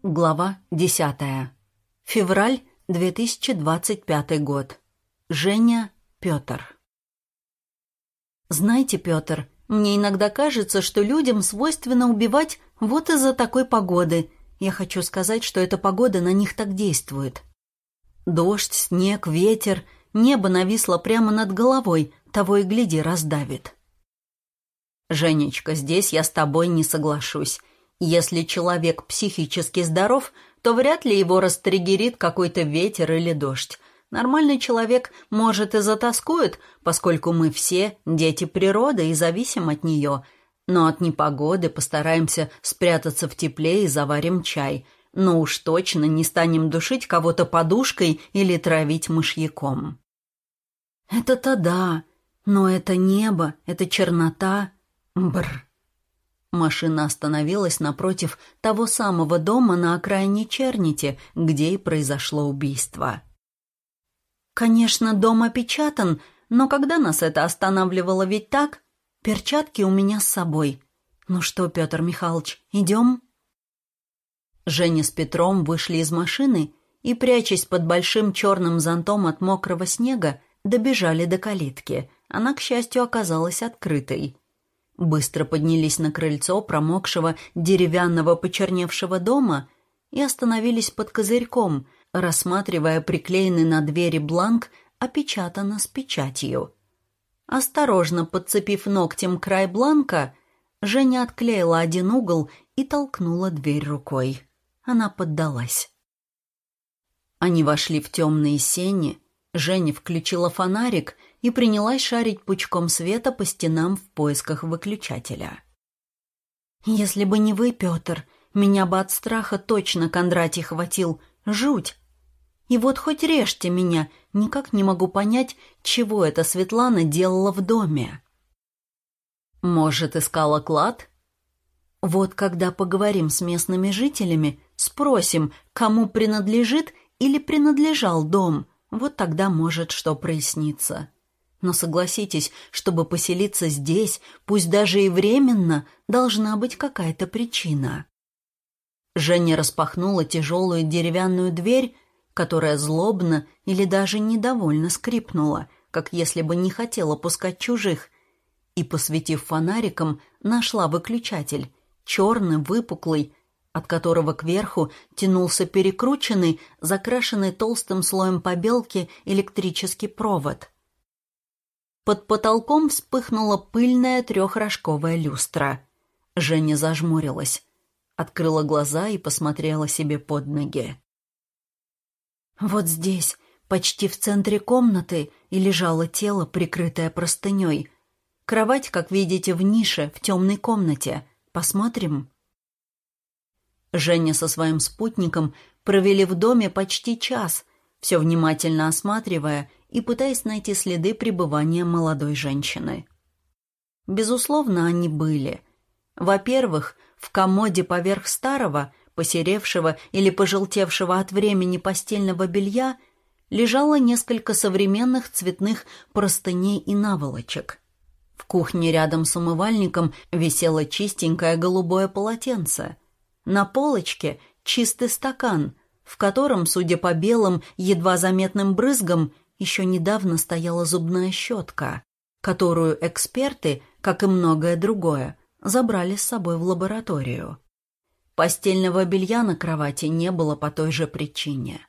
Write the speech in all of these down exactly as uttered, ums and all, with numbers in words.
Глава десятая. Февраль две тысячи двадцать пятый год. Женя, Петр. Знаете, Петр, мне иногда кажется, что людям свойственно убивать вот из-за такой погоды. Я хочу сказать, что эта погода на них так действует. Дождь, снег, ветер, небо нависло прямо над головой, того и гляди, раздавит. Женечка, здесь я с тобой не соглашусь. Если человек психически здоров, то вряд ли его растриггерит какой-то ветер или дождь. Нормальный человек, может, и затаскует, поскольку мы все дети природы и зависим от нее. Но от непогоды постараемся спрятаться в тепле и заварим чай. Но уж точно не станем душить кого-то подушкой или травить мышьяком. Это-то да, но это небо, это чернота. Бррр. Машина остановилась напротив того самого дома на окраине Чернити, где и произошло убийство. Конечно, дом опечатан, но когда нас это останавливало ведь так? Перчатки у меня с собой. Ну что, Петр Михайлович, идем? Женя с Петром вышли из машины и, прячась под большим черным зонтом от мокрого снега, добежали до калитки. Она, к счастью, оказалась открытой. Быстро поднялись на крыльцо промокшего деревянного почерневшего дома и остановились под козырьком, рассматривая приклеенный на двери бланк «Опечатано с печатью». Осторожно подцепив ногтем край бланка, Женя отклеила один угол и толкнула дверь рукой. Она поддалась. Они вошли в темные сени. Женя включила фонарик и принялась шарить пучком света по стенам в поисках выключателя. «Если бы не вы, Петр, меня бы от страха точно Кондратий хватил. Жуть! И вот хоть режьте меня, никак не могу понять, чего эта Светлана делала в доме». «Может, искала клад?» «Вот когда поговорим с местными жителями, спросим, кому принадлежит или принадлежал дом, вот тогда может что прояснится. Но согласитесь, чтобы поселиться здесь, пусть даже и временно, должна быть какая-то причина». Женя распахнула тяжелую деревянную дверь, которая злобно или даже недовольно скрипнула, как если бы не хотела пускать чужих, и, посветив фонариком, нашла выключатель, черный, выпуклый, от которого кверху тянулся перекрученный, закрашенный толстым слоем побелки электрический провод. Под потолком вспыхнула пыльная трехрожковая люстра. Женя зажмурилась, открыла глаза и посмотрела себе под ноги. Вот здесь, почти в центре комнаты, и лежало тело, прикрытое простыней. Кровать, как видите, в нише, в темной комнате. Посмотрим?» Женя со своим спутником провели в доме почти час, все внимательно осматривая и пытаясь найти следы пребывания молодой женщины. Безусловно, они были. Во-первых, в комоде поверх старого, посеревшего или пожелтевшего от времени постельного белья лежало несколько современных цветных простыней и наволочек. В кухне рядом с умывальником висело чистенькое голубое полотенце. На полочке чистый стакан, в котором, судя по белым, едва заметным брызгам, еще недавно стояла зубная щетка, которую эксперты, как и многое другое, забрали с собой в лабораторию. Постельного белья на кровати не было по той же причине.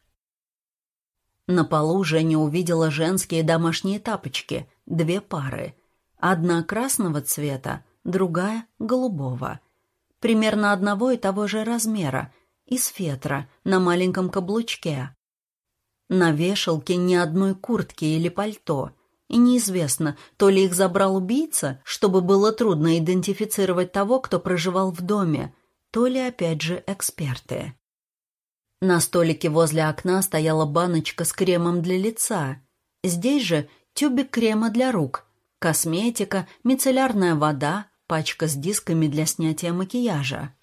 На полу Женя увидела женские домашние тапочки, две пары. Одна красного цвета, другая голубого. Примерно одного и того же размера, из фетра, на маленьком каблучке. На вешалке ни одной куртки или пальто, и неизвестно, то ли их забрал убийца, чтобы было трудно идентифицировать того, кто проживал в доме, то ли, опять же, эксперты. На столике возле окна стояла баночка с кремом для лица. Здесь же тюбик крема для рук, косметика, мицеллярная вода, пачка с дисками для снятия макияжа.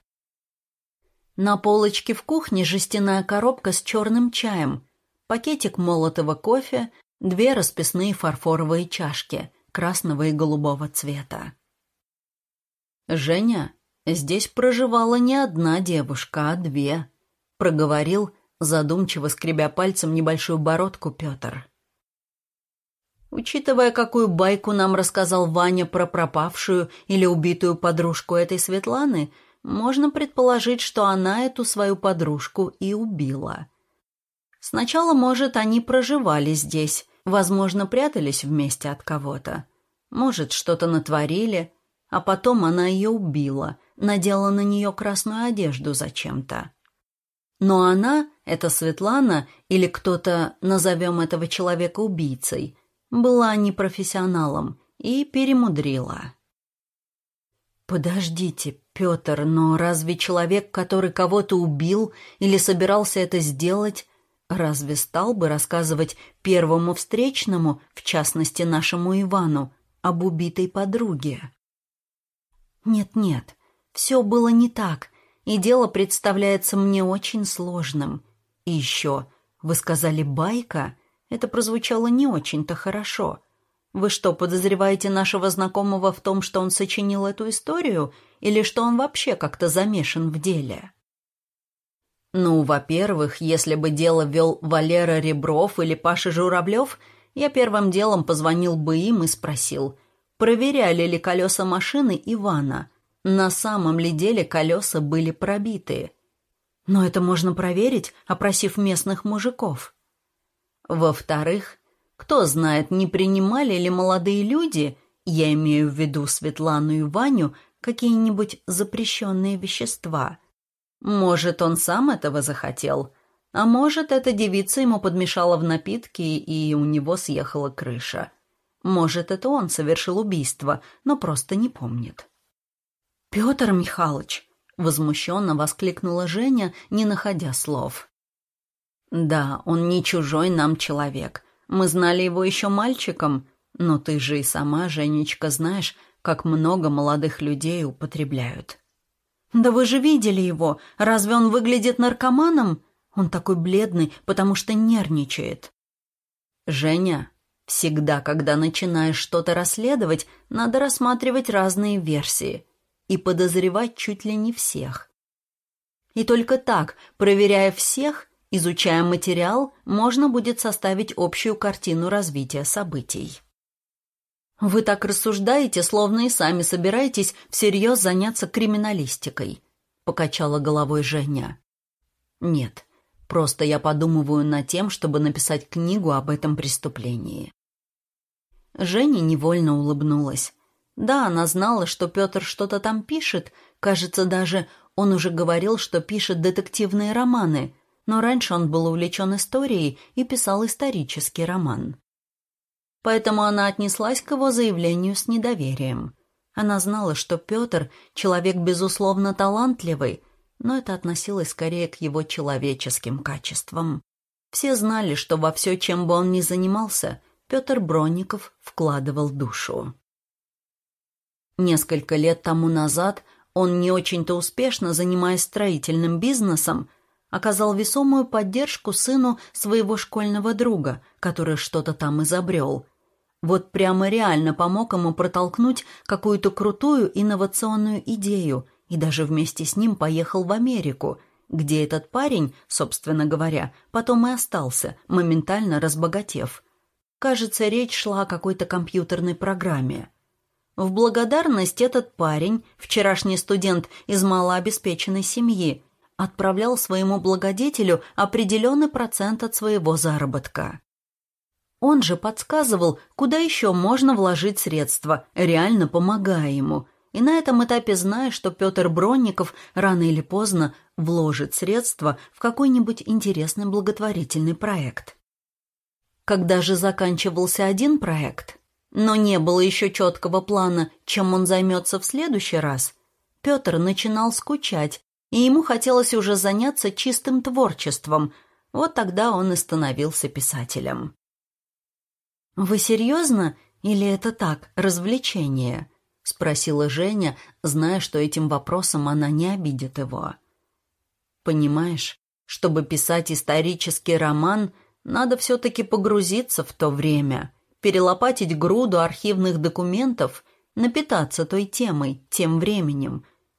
На полочке в кухне жестяная коробка с черным чаем, пакетик молотого кофе, две расписные фарфоровые чашки красного и голубого цвета. «Женя, здесь проживала не одна девушка, а две. проговорил, задумчиво скребя пальцем небольшую бородку, Петр. Учитывая, какую байку нам рассказал Ваня про пропавшую или убитую подружку этой Светланы, можно предположить, что она эту свою подружку и убила. Сначала, может, они проживали здесь, возможно, прятались вместе от кого-то. Может, что-то натворили, а потом она ее убила, надела на нее красную одежду зачем-то. Но она, эта Светлана, или кто-то, назовем этого человека убийцей, была непрофессионалом и перемудрила. «Подождите, Петр, но разве человек, который кого-то убил или собирался это сделать, разве стал бы рассказывать первому встречному, в частности нашему Ивану, об убитой подруге?» «Нет-нет, все было не так, и дело представляется мне очень сложным. И еще, вы сказали «байка», это прозвучало не очень-то хорошо. Вы что, подозреваете нашего знакомого в том, что он сочинил эту историю, или что он вообще как-то замешан в деле?» «Ну, во-первых, если бы дело вел Валера Ребров или Паша Журавлев, я первым делом позвонил бы им и спросил, проверяли ли колеса машины Ивана, на самом ли деле колеса были пробиты. Но это можно проверить, опросив местных мужиков. Во-вторых, кто знает, не принимали ли молодые люди, я имею в виду Светлану и Ваню, какие-нибудь запрещенные вещества. Может, он сам этого захотел, а может, эта девица ему подмешала в напитки, и у него съехала крыша. Может, это он совершил убийство, но просто не помнит». «Петр Михайлович!» — возмущенно воскликнула Женя, не находя слов. «Да, он не чужой нам человек. Мы знали его еще мальчиком, но ты же и сама, Женечка, знаешь, как много молодых людей употребляют». «Да вы же видели его. Разве он выглядит наркоманом? Он такой бледный, потому что нервничает». «Женя, всегда, когда начинаешь что-то расследовать, надо рассматривать разные версии и подозревать чуть ли не всех. И только так, проверяя всех, изучая материал, можно будет составить общую картину развития событий». «Вы так рассуждаете, словно и сами собираетесь всерьез заняться криминалистикой», — покачала головой Женя. «Нет, просто я подумываю над тем, чтобы написать книгу об этом преступлении». Женя невольно улыбнулась. Да, она знала, что Петр что-то там пишет, кажется, даже он уже говорил, что пишет детективные романы, но раньше он был увлечен историей и писал исторический роман. Поэтому она отнеслась к его заявлению с недоверием. Она знала, что Петр — человек, безусловно, талантливый, но это относилось скорее к его человеческим качествам. Все знали, что во все, чем бы он ни занимался, Петр Бронников вкладывал душу. Несколько лет тому назад он, не очень-то успешно занимаясь строительным бизнесом, оказал весомую поддержку сыну своего школьного друга, который что-то там изобрел. Вот прямо реально помог ему протолкнуть какую-то крутую инновационную идею и даже вместе с ним поехал в Америку, где этот парень, собственно говоря, потом и остался, моментально разбогатев. Кажется, речь шла о какой-то компьютерной программе. В благодарность этот парень, вчерашний студент из малообеспеченной семьи, отправлял своему благодетелю определенный процент от своего заработка. Он же подсказывал, куда еще можно вложить средства, реально помогая ему, и на этом этапе зная, что Петр Бронников рано или поздно вложит средства в какой-нибудь интересный благотворительный проект. Когда же заканчивался один проект, но не было еще четкого плана, чем он займется в следующий раз, Петр начинал скучать, и ему хотелось уже заняться чистым творчеством. Вот тогда он и становился писателем. «Вы серьезно? Или это так, развлечение?» — спросила Женя, зная, что этим вопросом она не обидит его. «Понимаешь, чтобы писать исторический роман, надо все-таки погрузиться в то время, перелопатить груду архивных документов, напитаться той темой, тем временем,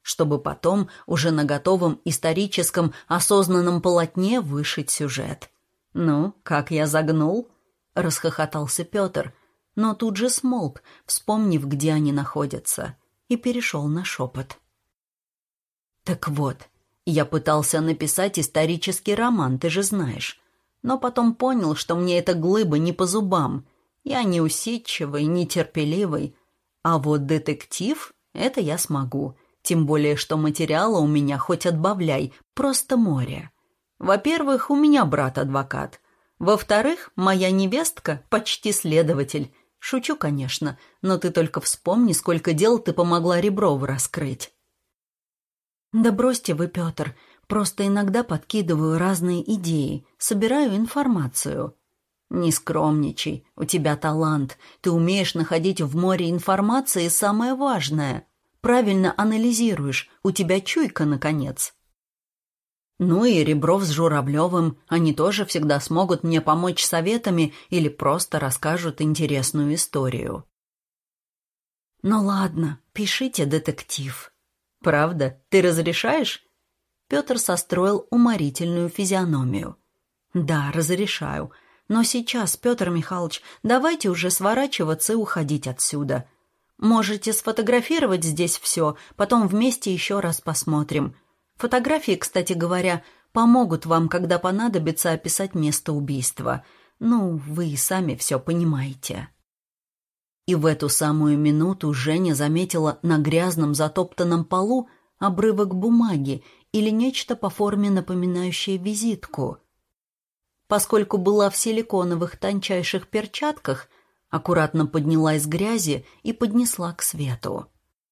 чтобы потом уже на готовом историческом осознанном полотне вышить сюжет. «Ну, как я загнул?» — расхохотался Петр, но тут же смолк, вспомнив, где они находятся, и перешел на шепот. «Так вот, я пытался написать исторический роман, ты же знаешь, но потом понял, что мне эта глыба не по зубам. Я не усидчивый, не терпеливый, а вот детектив — это я смогу, тем более, что материала у меня хоть отбавляй, просто море. Во-первых, у меня брат-адвокат. Во-вторых, моя невестка почти следователь. Шучу, конечно, но ты только вспомни, сколько дел ты помогла Реброву раскрыть». «Да бросьте вы, Петр, просто иногда подкидываю разные идеи, собираю информацию». «Не скромничай, у тебя талант, ты умеешь находить в море информации самое важное. Правильно анализируешь, у тебя чуйка, наконец». Ну и Ребров с Журавлевым, они тоже всегда смогут мне помочь советами или просто расскажут интересную историю. «Ну ладно, пишите детектив». «Правда? Ты разрешаешь?» Петр состроил уморительную физиономию. «Да, разрешаю. Но сейчас, Петр Михайлович, давайте уже сворачиваться и уходить отсюда. Можете сфотографировать здесь все, потом вместе еще раз посмотрим. Фотографии, кстати говоря, помогут вам, когда понадобится описать место убийства. Ну, вы и сами все понимаете». И в эту самую минуту Женя заметила на грязном затоптанном полу обрывок бумаги или нечто по форме напоминающее визитку. Поскольку была в силиконовых тончайших перчатках, аккуратно подняла из грязи и поднесла к свету.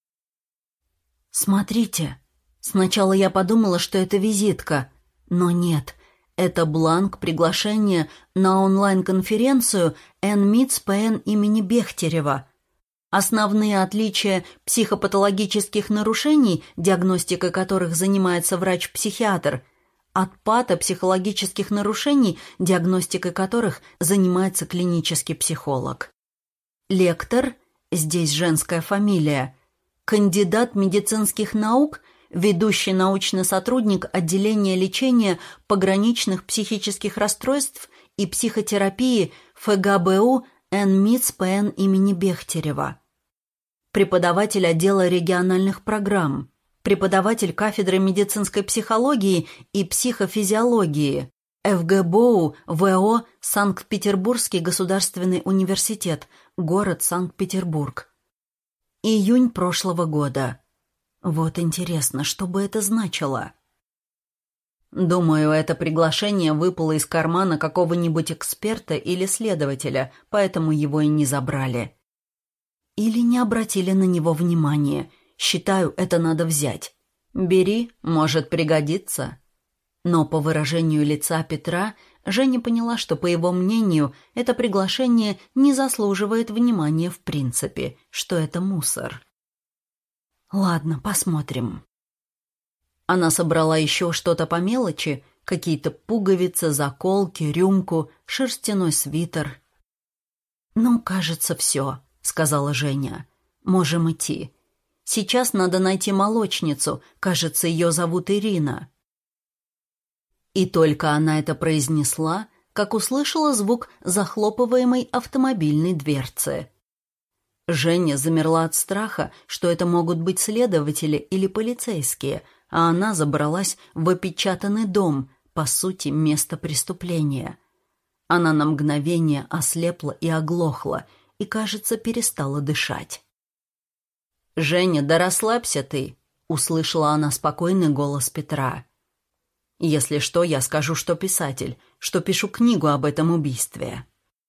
«Смотрите, сначала я подумала, что это визитка, но нет, это бланк приглашения на онлайн-конференцию эн митс пэ эн имени Бехтерева. Основные отличия психопатологических нарушений, диагностикой которых занимается врач-психиатр, от патопсихологических нарушений, диагностикой которых занимается клинический психолог. Лектор, здесь женская фамилия, кандидат медицинских наук, ведущий научный сотрудник отделения лечения пограничных психических расстройств и психотерапии эф гэ бэ у эн митс пэ эн имени Бехтерева, преподаватель отдела региональных программ, преподаватель кафедры медицинской психологии и психофизиологии, эф гэ бэ у вэ о Санкт-Петербургский государственный университет, город Санкт-Петербург. Июнь прошлого года. Вот интересно, что бы это значило? Думаю, это приглашение выпало из кармана какого-нибудь эксперта или следователя, поэтому его и не забрали. Или не обратили на него внимания. Считаю, это надо взять. Бери, может пригодиться. Но по выражению лица Петра Женя поняла, что, по его мнению, это приглашение не заслуживает внимания в принципе, что это мусор. «Ладно, посмотрим». Она собрала еще что-то по мелочи, какие-то пуговицы, заколки, рюмку, шерстяной свитер. «Ну, кажется, все», — сказала Женя. «Можем идти. Сейчас надо найти молочницу, кажется, ее зовут Ирина». И только она это произнесла, как услышала звук захлопываемой автомобильной дверцы. Женя замерла от страха, что это могут быть следователи или полицейские, а она забралась в опечатанный дом, по сути, место преступления. Она на мгновение ослепла и оглохла, и, кажется, перестала дышать. «Женя, да расслабься ты», — услышала она спокойный голос Петра. «Если что, я скажу, что писатель, что пишу книгу об этом убийстве».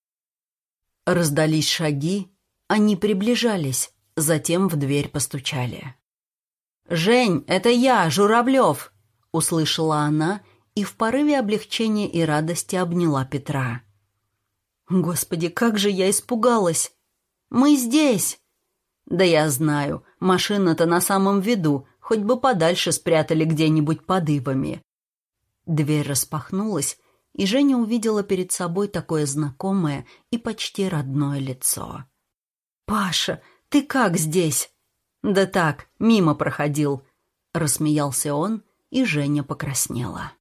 Раздались шаги, они приближались, затем в дверь постучали. «Жень, это я, Журавлев!» — услышала она и в порыве облегчения и радости обняла Петра. «Господи, как же я испугалась! Мы здесь!» «Да я знаю, машина-то на самом виду, хоть бы подальше спрятали где-нибудь под ивами». Дверь распахнулась, и Женя увидела перед собой такое знакомое и почти родное лицо. «Паша, ты как здесь?» «Да так, мимо проходил». рассмеялся он, и Женя покраснела.